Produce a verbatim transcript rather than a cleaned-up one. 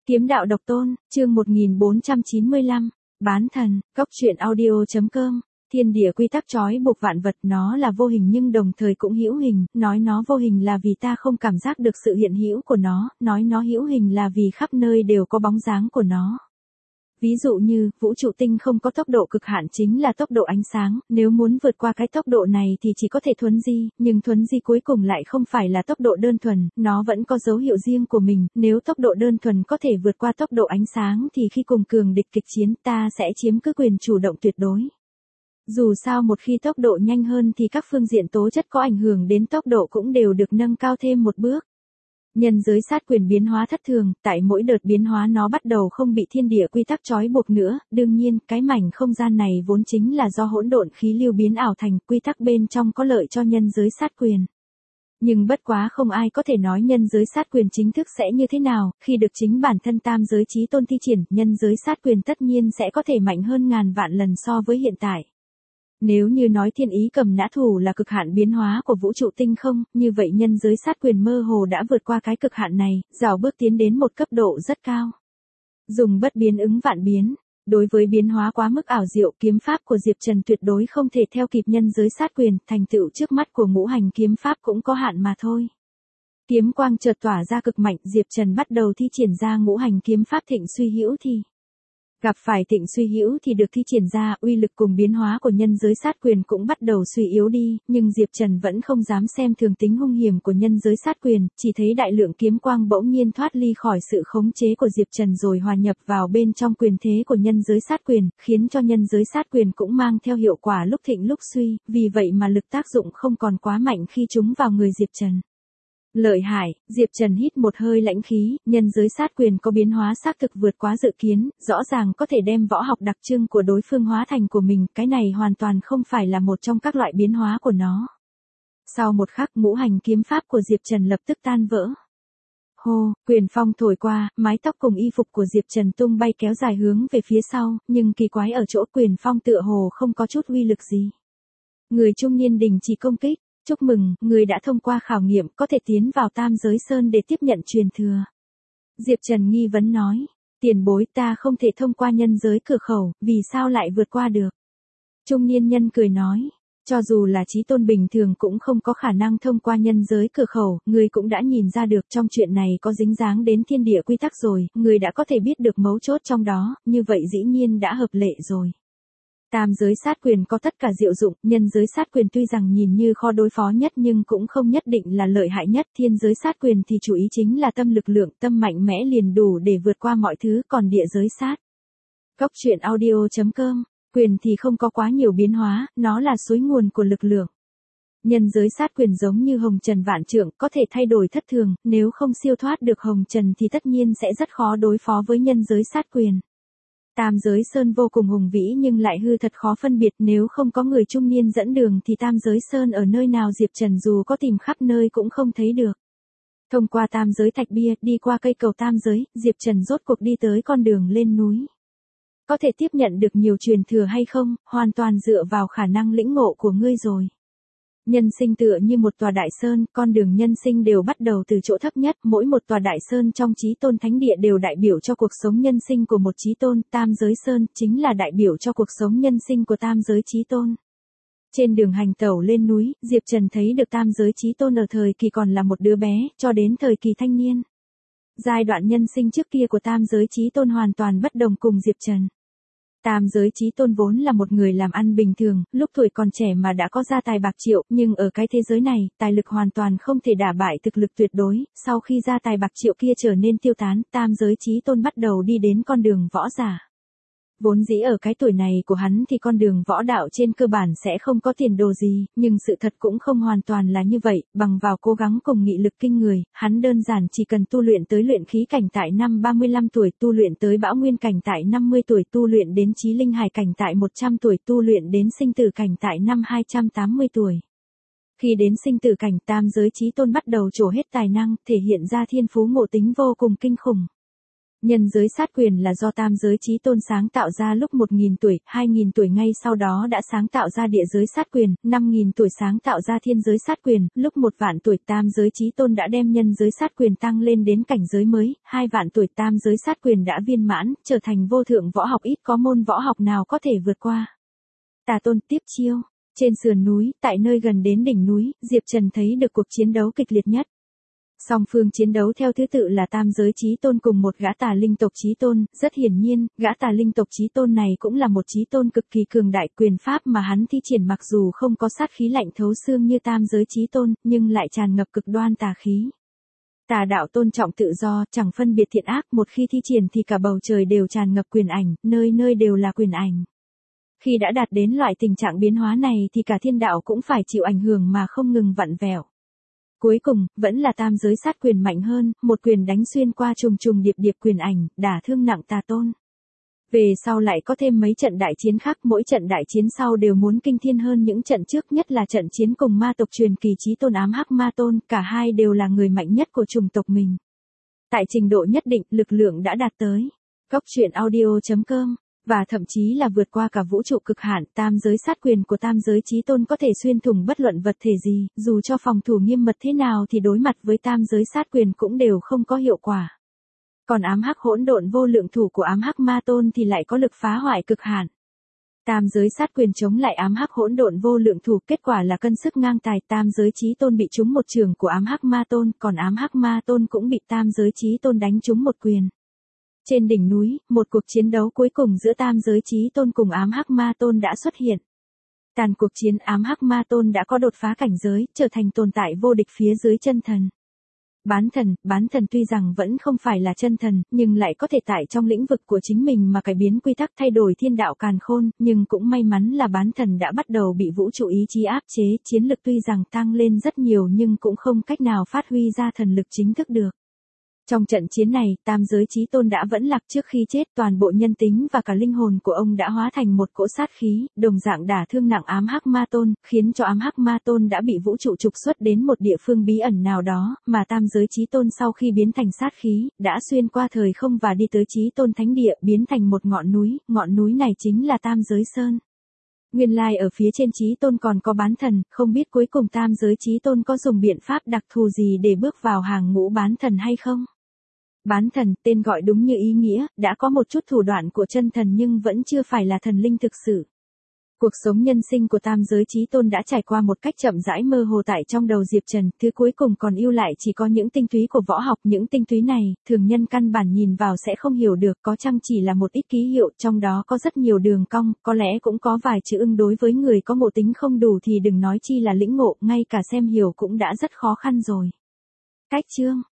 Kiếm đạo độc tôn, chương một nghìn bốn trăm chín mươi lăm, bán thần, cốc truyện audio.com. Thiên địa quy tắc trói buộc vạn vật, nó là vô hình nhưng đồng thời cũng hữu hình, nói nó vô hình là vì ta không cảm giác được sự hiện hữu của nó, nói nó hữu hình là vì khắp nơi đều có bóng dáng của nó. Ví dụ như, vũ trụ tinh không có tốc độ cực hạn chính là tốc độ ánh sáng, nếu muốn vượt qua cái tốc độ này thì chỉ có thể thuấn di, nhưng thuấn di cuối cùng lại không phải là tốc độ đơn thuần, nó vẫn có dấu hiệu riêng của mình, nếu tốc độ đơn thuần có thể vượt qua tốc độ ánh sáng thì khi cùng cường địch kịch chiến ta sẽ chiếm cứ quyền chủ động tuyệt đối. Dù sao một khi tốc độ nhanh hơn thì các phương diện tố chất có ảnh hưởng đến tốc độ cũng đều được nâng cao thêm một bước. Nhân giới sát quyền biến hóa thất thường, tại mỗi đợt biến hóa nó bắt đầu không bị thiên địa quy tắc trói buộc nữa, đương nhiên, cái mảnh không gian này vốn chính là do hỗn độn khí lưu biến ảo thành, quy tắc bên trong có lợi cho nhân giới sát quyền. Nhưng bất quá không ai có thể nói nhân giới sát quyền chính thức sẽ như thế nào, khi được chính bản thân tam giới chí tôn thi triển, nhân giới sát quyền tất nhiên sẽ có thể mạnh hơn ngàn vạn lần so với hiện tại. Nếu như nói thiên ý cầm nã thủ là cực hạn biến hóa của vũ trụ tinh không, như vậy nhân giới sát quyền mơ hồ đã vượt qua cái cực hạn này, rào bước tiến đến một cấp độ rất cao. Dùng bất biến ứng vạn biến. Đối với biến hóa quá mức ảo diệu, kiếm pháp của Diệp Trần tuyệt đối không thể theo kịp nhân giới sát quyền, thành tựu trước mắt của ngũ hành kiếm pháp cũng có hạn mà thôi. Kiếm quang chợt tỏa ra cực mạnh, Diệp Trần bắt đầu thi triển ra ngũ hành kiếm pháp thịnh suy hữu thì. Gặp phải thịnh suy hữu thì được thi triển ra, uy lực cùng biến hóa của nhân giới sát quyền cũng bắt đầu suy yếu đi, nhưng Diệp Trần vẫn không dám xem thường tính hung hiểm của nhân giới sát quyền, chỉ thấy đại lượng kiếm quang bỗng nhiên thoát ly khỏi sự khống chế của Diệp Trần rồi hòa nhập vào bên trong quyền thế của nhân giới sát quyền, khiến cho nhân giới sát quyền cũng mang theo hiệu quả lúc thịnh lúc suy, vì vậy mà lực tác dụng không còn quá mạnh khi chúng vào người Diệp Trần. Lợi hại, Diệp Trần hít một hơi lãnh khí, nhân giới sát quyền có biến hóa xác thực vượt quá dự kiến, rõ ràng có thể đem võ học đặc trưng của đối phương hóa thành của mình, cái này hoàn toàn không phải là một trong các loại biến hóa của nó. Sau một khắc ngũ hành kiếm pháp của Diệp Trần lập tức tan vỡ. Hô, quyền phong thổi qua, mái tóc cùng y phục của Diệp Trần tung bay kéo dài hướng về phía sau, nhưng kỳ quái ở chỗ quyền phong tựa hồ không có chút uy lực gì. Người trung niên đình chỉ công kích. Chúc mừng, người đã thông qua khảo nghiệm, có thể tiến vào Tam Giới Sơn để tiếp nhận truyền thừa. Diệp Trần nghi vấn nói, tiền bối ta không thể thông qua nhân giới cửa khẩu, vì sao lại vượt qua được? Trung niên nhân cười nói, cho dù là chí tôn bình thường cũng không có khả năng thông qua nhân giới cửa khẩu, người cũng đã nhìn ra được trong chuyện này có dính dáng đến thiên địa quy tắc rồi, người đã có thể biết được mấu chốt trong đó, như vậy dĩ nhiên đã hợp lệ rồi. Tam giới sát quyền có tất cả diệu dụng, nhân giới sát quyền tuy rằng nhìn như khó đối phó nhất nhưng cũng không nhất định là lợi hại nhất, thiên giới sát quyền thì chủ ý chính là tâm lực lượng, tâm mạnh mẽ liền đủ để vượt qua mọi thứ, còn địa giới sát. Cốc truyện audio.com, quyền thì không có quá nhiều biến hóa, nó là suối nguồn của lực lượng. Nhân giới sát quyền giống như hồng trần vạn trượng, có thể thay đổi thất thường, nếu không siêu thoát được hồng trần thì tất nhiên sẽ rất khó đối phó với nhân giới sát quyền. Tam giới sơn vô cùng hùng vĩ nhưng lại hư thật khó phân biệt, nếu không có người trung niên dẫn đường thì tam giới sơn ở nơi nào Diệp Trần dù có tìm khắp nơi cũng không thấy được. Thông qua tam giới thạch bia, đi qua cây cầu tam giới, Diệp Trần rốt cuộc đi tới con đường lên núi. Có thể tiếp nhận được nhiều truyền thừa hay không, hoàn toàn dựa vào khả năng lĩnh ngộ của ngươi rồi. Nhân sinh tựa như một tòa đại sơn, con đường nhân sinh đều bắt đầu từ chỗ thấp nhất, mỗi một tòa đại sơn trong chí tôn thánh địa đều đại biểu cho cuộc sống nhân sinh của một chí tôn, tam giới sơn chính là đại biểu cho cuộc sống nhân sinh của tam giới chí tôn. Trên đường hành tẩu lên núi, Diệp Trần thấy được tam giới chí tôn ở thời kỳ còn là một đứa bé, cho đến thời kỳ thanh niên. Giai đoạn nhân sinh trước kia của tam giới chí tôn hoàn toàn bất đồng cùng Diệp Trần. Tam giới chí tôn vốn là một người làm ăn bình thường, lúc tuổi còn trẻ mà đã có gia tài bạc triệu, nhưng ở cái thế giới này, tài lực hoàn toàn không thể đả bại thực lực tuyệt đối, sau khi gia tài bạc triệu kia trở nên tiêu tán, tam giới chí tôn bắt đầu đi đến con đường võ giả. Vốn dĩ ở cái tuổi này của hắn thì con đường võ đạo trên cơ bản sẽ không có tiền đồ gì, nhưng sự thật cũng không hoàn toàn là như vậy, bằng vào cố gắng cùng nghị lực kinh người, hắn đơn giản chỉ cần tu luyện tới luyện khí cảnh tại năm ba mươi lăm tuổi, tu luyện tới bão nguyên cảnh tại năm mươi tuổi, tu luyện đến chí linh hải cảnh tại một trăm tuổi, tu luyện đến sinh tử cảnh tại năm hai trăm tám mươi tuổi. Khi đến sinh tử cảnh, tam giới chí tôn bắt đầu trổ hết tài năng, thể hiện ra thiên phú ngộ tính vô cùng kinh khủng. Nhân giới sát quyền là do tam giới chí tôn sáng tạo ra lúc một nghìn tuổi, hai nghìn tuổi ngay sau đó đã sáng tạo ra địa giới sát quyền, năm nghìn tuổi sáng tạo ra thiên giới sát quyền, lúc một vạn tuổi tam giới chí tôn đã đem nhân giới sát quyền tăng lên đến cảnh giới mới, hai vạn tuổi tam giới sát quyền đã viên mãn, trở thành vô thượng võ học, ít có môn võ học nào có thể vượt qua. Tà Tôn tiếp chiêu, trên sườn núi, tại nơi gần đến đỉnh núi, Diệp Trần thấy được cuộc chiến đấu kịch liệt nhất. Song phương chiến đấu theo thứ tự là tam giới chí tôn cùng một gã tà linh tộc chí tôn, rất hiển nhiên, gã tà linh tộc chí tôn này cũng là một chí tôn cực kỳ cường đại, quyền pháp mà hắn thi triển mặc dù không có sát khí lạnh thấu xương như tam giới chí tôn, nhưng lại tràn ngập cực đoan tà khí. Tà đạo tôn trọng tự do, chẳng phân biệt thiện ác, một khi thi triển thì cả bầu trời đều tràn ngập quyền ảnh, nơi nơi đều là quyền ảnh. Khi đã đạt đến loại tình trạng biến hóa này thì cả thiên đạo cũng phải chịu ảnh hưởng mà không ngừng vặn vẹo. Cuối cùng, vẫn là tam giới sát quyền mạnh hơn, một quyền đánh xuyên qua trùng trùng điệp điệp quyền ảnh, đả thương nặng Tà Tôn. Về sau lại có thêm mấy trận đại chiến khác, mỗi trận đại chiến sau đều muốn kinh thiên hơn những trận trước, nhất là trận chiến cùng ma tộc truyền kỳ chí tôn ám hắc ma tôn, cả hai đều là người mạnh nhất của chủng tộc mình. Tại trình độ nhất định, lực lượng đã đạt tới. Cốc truyện audio chấm com và thậm chí là vượt qua cả vũ trụ cực hạn, tam giới sát quyền của tam giới chí tôn có thể xuyên thủng bất luận vật thể gì, dù cho phòng thủ nghiêm mật thế nào thì đối mặt với tam giới sát quyền cũng đều không có hiệu quả. Còn ám hắc hỗn độn vô lượng thủ của ám hắc ma tôn thì lại có lực phá hoại cực hạn. Tam giới sát quyền chống lại ám hắc hỗn độn vô lượng thủ, kết quả là cân sức ngang tài, tam giới chí tôn bị trúng một trường của ám hắc ma tôn, còn ám hắc ma tôn cũng bị tam giới chí tôn đánh trúng một quyền. Trên đỉnh núi, một cuộc chiến đấu cuối cùng giữa tam giới chí tôn cùng ám hắc ma tôn đã xuất hiện. Tàn cuộc chiến, ám hắc ma tôn đã có đột phá cảnh giới, trở thành tồn tại vô địch phía dưới chân thần. Bán thần, bán thần tuy rằng vẫn không phải là chân thần, nhưng lại có thể tại trong lĩnh vực của chính mình mà cải biến quy tắc, thay đổi thiên đạo càn khôn, nhưng cũng may mắn là bán thần đã bắt đầu bị vũ trụ ý chí áp chế, chiến lực tuy rằng tăng lên rất nhiều nhưng cũng không cách nào phát huy ra thần lực chính thức được. Trong trận chiến này, tam giới chí tôn đã vẫn lạc, trước khi chết toàn bộ nhân tính và cả linh hồn của ông đã hóa thành một cỗ sát khí, đồng dạng đả thương nặng ám hắc ma tôn, khiến cho ám hắc ma tôn đã bị vũ trụ trục xuất đến một địa phương bí ẩn nào đó, mà tam giới chí tôn sau khi biến thành sát khí, đã xuyên qua thời không và đi tới chí tôn thánh địa, biến thành một ngọn núi, ngọn núi này chính là tam giới sơn. Nguyên lai ở phía trên chí tôn còn có bán thần, không biết cuối cùng tam giới chí tôn có dùng biện pháp đặc thù gì để bước vào hàng ngũ bán thần hay không? Bán thần, tên gọi đúng như ý nghĩa, đã có một chút thủ đoạn của chân thần nhưng vẫn chưa phải là thần linh thực sự. Cuộc sống nhân sinh của tam giới chí tôn đã trải qua một cách chậm rãi mơ hồ tại trong đầu Diệp Trần, thứ cuối cùng còn lưu lại chỉ có những tinh túy của võ học, những tinh túy này, thường nhân căn bản nhìn vào sẽ không hiểu được, có chăng chỉ là một ít ký hiệu, trong đó có rất nhiều đường cong, có lẽ cũng có vài chữ ưng, đối với người có ngộ tính không đủ thì đừng nói chi là lĩnh ngộ, ngay cả xem hiểu cũng đã rất khó khăn rồi. Cách chương